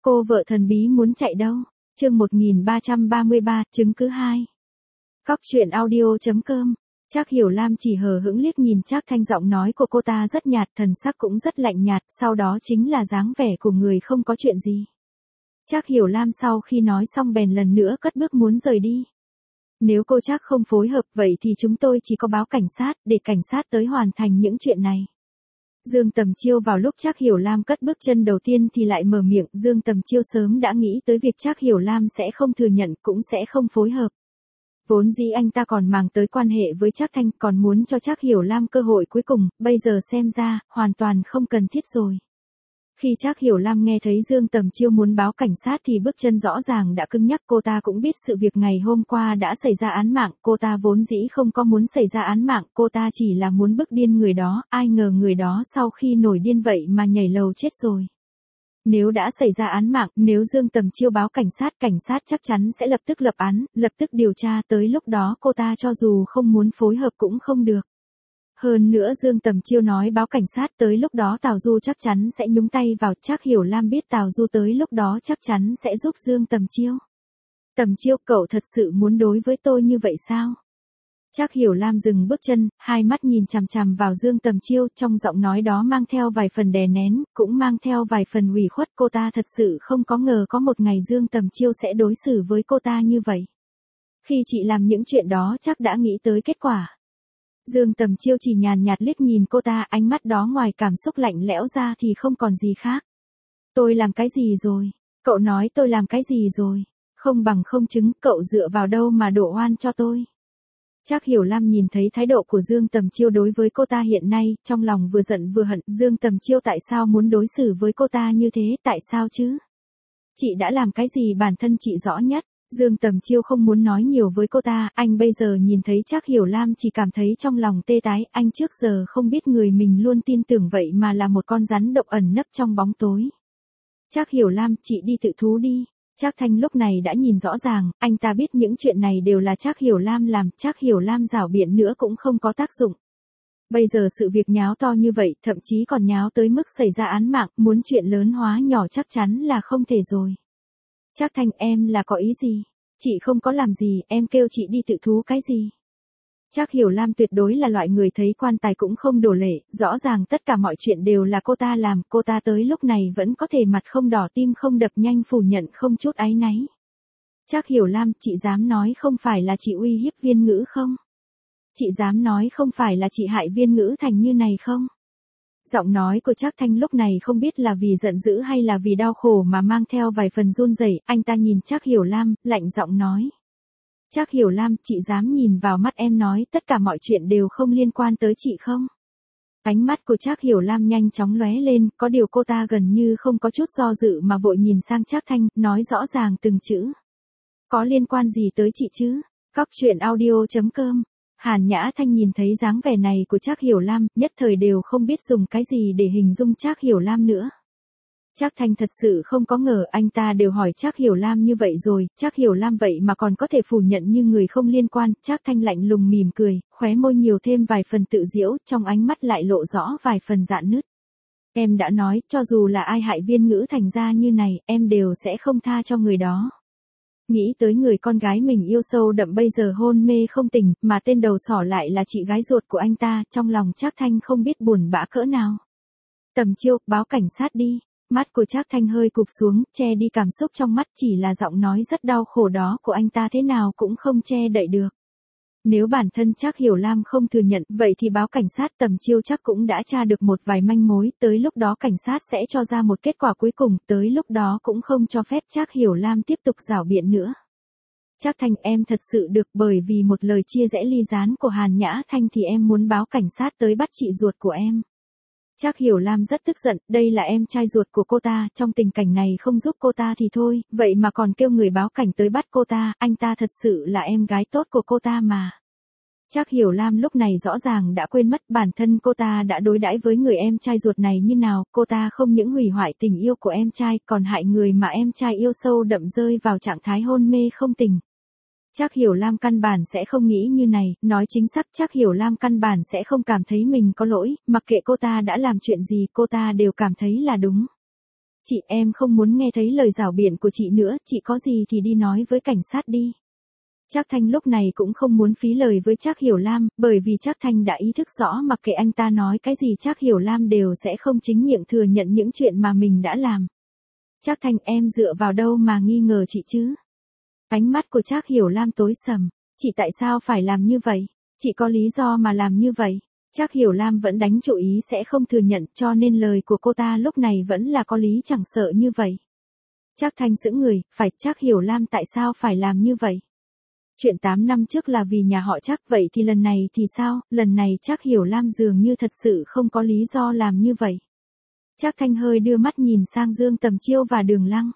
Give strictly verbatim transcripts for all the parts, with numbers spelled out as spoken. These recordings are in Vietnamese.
Cô vợ thần bí muốn chạy đâu? Chương một nghìn ba trăm ba mươi ba, chứng cứ hai. Cóc truyện audio chấm com. Trác Hiểu Lam chỉ hờ hững liếc nhìn Trác Thanh, giọng nói của cô ta rất nhạt, thần sắc cũng rất lạnh nhạt, sau đó chính là dáng vẻ của người không có chuyện gì. Trác Hiểu Lam sau khi nói xong bèn lần nữa cất bước muốn rời đi. Nếu cô Trác không phối hợp vậy thì chúng tôi chỉ có báo cảnh sát, để cảnh sát tới hoàn thành những chuyện này. Dương Tầm Chiêu vào lúc Trác Hiểu Lam cất bước chân đầu tiên thì lại mở miệng, Dương Tầm Chiêu sớm đã nghĩ tới việc Trác Hiểu Lam sẽ không thừa nhận, cũng sẽ không phối hợp. Vốn dĩ anh ta còn màng tới quan hệ với Trác Thanh, còn muốn cho Trác Hiểu Lam cơ hội cuối cùng, bây giờ xem ra, hoàn toàn không cần thiết rồi. Khi Trác Hiểu Lam nghe thấy Dương Tầm Chiêu muốn báo cảnh sát thì bước chân rõ ràng đã cứng nhắc, cô ta cũng biết sự việc ngày hôm qua đã xảy ra án mạng, cô ta vốn dĩ không có muốn xảy ra án mạng, cô ta chỉ là muốn bức điên người đó, ai ngờ người đó sau khi nổi điên vậy mà nhảy lầu chết rồi. Nếu đã xảy ra án mạng, nếu Dương Tầm Chiêu báo cảnh sát, cảnh sát chắc chắn sẽ lập tức lập án, lập tức điều tra, tới lúc đó cô ta cho dù không muốn phối hợp cũng không được. Hơn nữa Dương Tầm Chiêu nói báo cảnh sát, tới lúc đó Tào Du chắc chắn sẽ nhúng tay vào, Trác Hiểu Lam biết Tào Du tới lúc đó chắc chắn sẽ giúp Dương Tầm Chiêu. Tầm Chiêu, cậu thật sự muốn đối với tôi như vậy sao? Trác Hiểu Lam dừng bước chân, hai mắt nhìn chằm chằm vào Dương Tầm Chiêu, trong giọng nói đó mang theo vài phần đè nén, cũng mang theo vài phần ủy khuất, cô ta thật sự không có ngờ có một ngày Dương Tầm Chiêu sẽ đối xử với cô ta như vậy. Khi chị làm những chuyện đó chắc đã nghĩ tới kết quả. Dương Tầm Chiêu chỉ nhàn nhạt liếc nhìn cô ta, ánh mắt đó ngoài cảm xúc lạnh lẽo ra thì không còn gì khác. Tôi làm cái gì rồi? Cậu nói tôi làm cái gì rồi? Không bằng không chứng, cậu dựa vào đâu mà đổ oan cho tôi? Trác Hiểu Lam nhìn thấy thái độ của Dương Tầm Chiêu đối với cô ta hiện nay, trong lòng vừa giận vừa hận, Dương Tầm Chiêu tại sao muốn đối xử với cô ta như thế, tại sao chứ? Chị đã làm cái gì bản thân chị rõ nhất? Dương Tầm Chiêu không muốn nói nhiều với cô ta, anh bây giờ nhìn thấy Trác Hiểu Lam chỉ cảm thấy trong lòng tê tái, anh trước giờ không biết người mình luôn tin tưởng vậy mà là một con rắn độc ẩn nấp trong bóng tối. Trác Hiểu Lam, chị đi tự thú đi. Trác Thanh lúc này đã nhìn rõ ràng, anh ta biết những chuyện này đều là Trác Hiểu Lam làm, Trác Hiểu Lam giảo biện nữa cũng không có tác dụng. Bây giờ sự việc nháo to như vậy, thậm chí còn nháo tới mức xảy ra án mạng, muốn chuyện lớn hóa nhỏ chắc chắn là không thể rồi. Trác Thanh, em là có ý gì? Chị không có làm gì, em kêu chị đi tự thú cái gì? Trác Hiểu Lam tuyệt đối là loại người thấy quan tài cũng không đổ lệ, rõ ràng tất cả mọi chuyện đều là cô ta làm, cô ta tới lúc này vẫn có thể mặt không đỏ tim không đập nhanh phủ nhận không chút áy náy. Trác Hiểu Lam, chị dám nói không phải là chị uy hiếp Viên Ngữ không? Chị dám nói không phải là chị hại Viên Ngữ thành như này không? Giọng nói của Trác Thanh lúc này không biết là vì giận dữ hay là vì đau khổ mà mang theo vài phần run rẩy, anh ta nhìn Trác Hiểu Lam, lạnh giọng nói. Trác Hiểu Lam, chị dám nhìn vào mắt em nói tất cả mọi chuyện đều không liên quan tới chị không? Ánh mắt của Trác Hiểu Lam nhanh chóng lóe lên, có điều cô ta gần như không có chút do dự mà vội nhìn sang Trác Thanh, nói rõ ràng từng chữ. Có liên quan gì tới chị chứ? Cóc truyện audio chấm com. Hàn Nhã Thanh nhìn thấy dáng vẻ này của Trác Hiểu Lam, nhất thời đều không biết dùng cái gì để hình dung Trác Hiểu Lam nữa. Trác Thanh thật sự không có ngờ anh ta đều hỏi Trác Hiểu Lam như vậy rồi, Trác Hiểu Lam vậy mà còn có thể phủ nhận như người không liên quan, Trác Thanh lạnh lùng mỉm cười, khóe môi nhiều thêm vài phần tự giễu, trong ánh mắt lại lộ rõ vài phần rạn nứt. Em đã nói, cho dù là ai hại Viên Ngữ thành ra như này, em đều sẽ không tha cho người đó. Nghĩ tới người con gái mình yêu sâu đậm bây giờ hôn mê không tỉnh, mà tên đầu sỏ lại là chị gái ruột của anh ta, trong lòng Trác Thanh không biết buồn bã cỡ nào. Tầm Chiêu, báo cảnh sát đi. Mắt của Trác Thanh hơi cụp xuống, che đi cảm xúc trong mắt, chỉ là giọng nói rất đau khổ đó của anh ta thế nào cũng không che đậy được. Nếu bản thân Trác Hiểu Lam không thừa nhận, vậy thì báo cảnh sát, Tầm Chiêu chắc cũng đã tra được một vài manh mối, tới lúc đó cảnh sát sẽ cho ra một kết quả cuối cùng, tới lúc đó cũng không cho phép Trác Hiểu Lam tiếp tục giảo biện nữa. Trác Thanh, em thật sự được, bởi vì một lời chia rẽ ly gián của Hàn Nhã Thanh thì em muốn báo cảnh sát tới bắt chị ruột của em. Trác Hiểu Lam rất tức giận, đây là em trai ruột của cô ta, trong tình cảnh này không giúp cô ta thì thôi, vậy mà còn kêu người báo cảnh tới bắt cô ta, anh ta thật sự là em gái tốt của cô ta mà. Trác Hiểu Lam lúc này rõ ràng đã quên mất bản thân cô ta đã đối đãi với người em trai ruột này như nào, cô ta không những hủy hoại tình yêu của em trai, còn hại người mà em trai yêu sâu đậm rơi vào trạng thái hôn mê không tỉnh. Trác Hiểu Lam căn bản sẽ không nghĩ như này, nói chính xác Trác Hiểu Lam căn bản sẽ không cảm thấy mình có lỗi, mặc kệ cô ta đã làm chuyện gì cô ta đều cảm thấy là đúng. Chị em không muốn nghe thấy lời rảo biện của chị nữa, chị có gì thì đi nói với cảnh sát đi. Trác Thanh lúc này cũng không muốn phí lời với Trác Hiểu Lam, bởi vì Trác Thanh đã ý thức rõ mặc kệ anh ta nói cái gì Trác Hiểu Lam đều sẽ không chính miệng thừa nhận những chuyện mà mình đã làm. Trác Thanh, em dựa vào đâu mà nghi ngờ chị chứ? Ánh mắt của Trác Hiểu Lam tối sầm, chị tại sao phải làm như vậy? Chị có lý do mà làm như vậy. Trác Hiểu Lam vẫn đánh chủ ý sẽ không thừa nhận, cho nên lời của cô ta lúc này vẫn là có lý chẳng sợ như vậy. Trác Thanh sững người, phải, Trác Hiểu Lam tại sao phải làm như vậy? Chuyện tám năm trước là vì nhà họ Trác, vậy thì lần này thì sao? Lần này Trác Hiểu Lam dường như thật sự không có lý do làm như vậy. Trác Thanh hơi đưa mắt nhìn sang Dương Tầm Chiêu và Đường Lăng.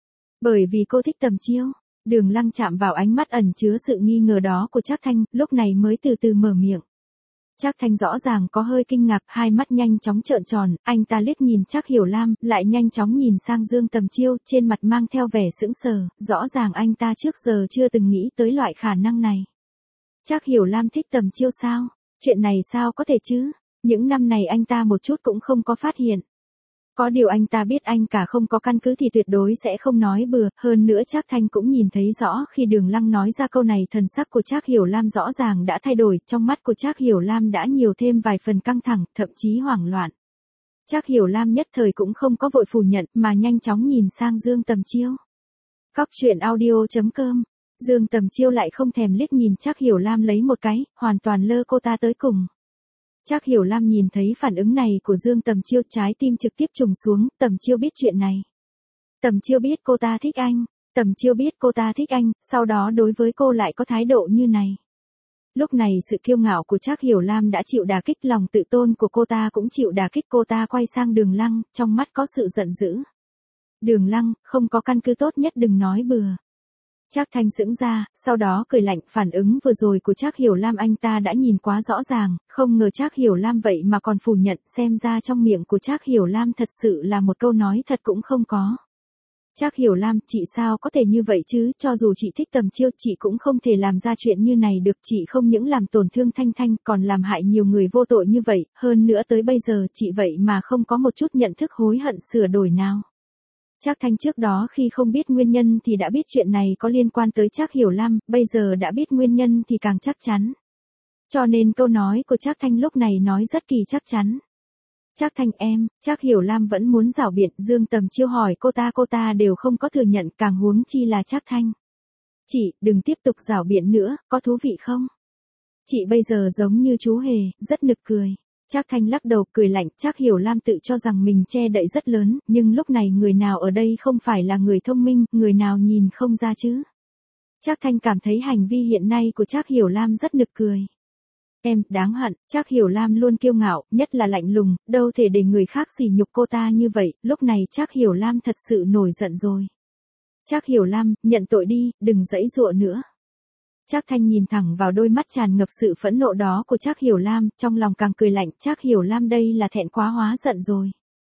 Bởi vì cô thích Tầm Chiêu. Đường Lăng chạm vào ánh mắt ẩn chứa sự nghi ngờ đó của Trác Thanh, lúc này mới từ từ mở miệng. Trác Thanh rõ ràng có hơi kinh ngạc, hai mắt nhanh chóng trợn tròn, anh ta liếc nhìn Trác Hiểu Lam, lại nhanh chóng nhìn sang Dương Tầm Chiêu, trên mặt mang theo vẻ sững sờ, rõ ràng anh ta trước giờ chưa từng nghĩ tới loại khả năng này. Trác Hiểu Lam thích Tầm Chiêu sao? Chuyện này sao có thể chứ? Những năm này anh ta một chút cũng không có phát hiện. Có điều anh ta biết anh cả không có căn cứ thì tuyệt đối sẽ không nói bừa, hơn nữa Trác Thanh cũng nhìn thấy rõ khi Đường Lăng nói ra câu này thần sắc của Trác Hiểu Lam rõ ràng đã thay đổi, trong mắt của Trác Hiểu Lam đã nhiều thêm vài phần căng thẳng, thậm chí hoảng loạn. Trác Hiểu Lam nhất thời cũng không có vội phủ nhận mà nhanh chóng nhìn sang Dương Tầm Chiêu. Cóc truyện audio chấm com. Dương Tầm Chiêu lại không thèm liếc nhìn Trác Hiểu Lam lấy một cái, hoàn toàn lơ cô ta tới cùng. Trác Hiểu Lam nhìn thấy phản ứng này của Dương Tầm Chiêu, trái tim trực tiếp trùng xuống, Tầm Chiêu biết chuyện này. Tầm Chiêu biết cô ta thích anh, Tầm Chiêu biết cô ta thích anh, sau đó đối với cô lại có thái độ như này. Lúc này sự kiêu ngạo của Trác Hiểu Lam đã chịu đả kích, lòng tự tôn của cô ta cũng chịu đả kích, cô ta quay sang Đường Lăng, trong mắt có sự giận dữ. Đường Lăng, không có căn cứ tốt nhất đừng nói bừa. Trác Thanh sững ra, sau đó cười lạnh, phản ứng vừa rồi của Trác Hiểu Lam anh ta đã nhìn quá rõ ràng, không ngờ Trác Hiểu Lam vậy mà còn phủ nhận, xem ra trong miệng của Trác Hiểu Lam thật sự là một câu nói thật cũng không có. Trác Hiểu Lam, chị sao có thể như vậy chứ, cho dù chị thích Tầm Chiêu, chị cũng không thể làm ra chuyện như này được, chị không những làm tổn thương Thanh Thanh, còn làm hại nhiều người vô tội như vậy, hơn nữa tới bây giờ chị vậy mà không có một chút nhận thức hối hận sửa đổi nào. Trác Thanh trước đó khi không biết nguyên nhân thì đã biết chuyện này có liên quan tới Trác Hiểu Lam, bây giờ đã biết nguyên nhân thì càng chắc chắn. Cho nên câu nói của Trác Thanh lúc này nói rất kỳ chắc chắn. Trác Thanh em, Trác Hiểu Lam vẫn muốn giảo biện, Dương Tầm Chiêu hỏi cô ta cô ta đều không có thừa nhận, càng huống chi là Trác Thanh. Chị, đừng tiếp tục giảo biện nữa, có thú vị không? Chị bây giờ giống như chú hề, rất nực cười. Trác Thanh lắc đầu cười lạnh, Trác Hiểu Lam tự cho rằng mình che đậy rất lớn, nhưng lúc này người nào ở đây không phải là người thông minh, người nào nhìn không ra chứ. Trác Thanh cảm thấy hành vi hiện nay của Trác Hiểu Lam rất nực cười. Em, đáng hận, Trác Hiểu Lam luôn kiêu ngạo, nhất là lạnh lùng, đâu thể để người khác sỉ nhục cô ta như vậy, lúc này Trác Hiểu Lam thật sự nổi giận rồi. Trác Hiểu Lam, nhận tội đi, đừng giãy giụa nữa. Trác Thanh nhìn thẳng vào đôi mắt tràn ngập sự phẫn nộ đó của Trác Hiểu Lam, trong lòng càng cười lạnh, Trác Hiểu Lam đây là thẹn quá hóa giận rồi.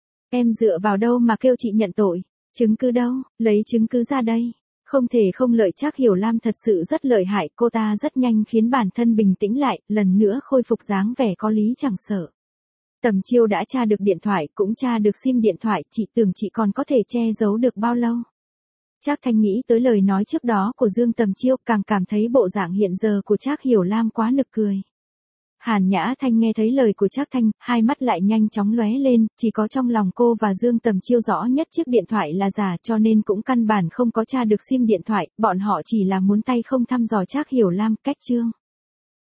Em dựa vào đâu mà kêu chị nhận tội, chứng cứ đâu, lấy chứng cứ ra đây. Không thể không lợi, Trác Hiểu Lam thật sự rất lợi hại, cô ta rất nhanh khiến bản thân bình tĩnh lại, lần nữa khôi phục dáng vẻ có lý chẳng sợ. Tầm Chiêu đã tra được điện thoại, cũng tra được sim điện thoại, chị tưởng chị còn có thể che giấu được bao lâu. Trác Thanh nghĩ tới lời nói trước đó của Dương Tầm Chiêu, càng cảm thấy bộ dạng hiện giờ của Trác Hiểu Lam quá nực cười. Hàn Nhã Thanh nghe thấy lời của Trác Thanh, hai mắt lại nhanh chóng lóe lên, chỉ có trong lòng cô và Dương Tầm Chiêu rõ nhất chiếc điện thoại là giả, cho nên cũng căn bản không có tra được sim điện thoại, bọn họ chỉ là muốn tay không thăm dò Trác Hiểu Lam. Cách chương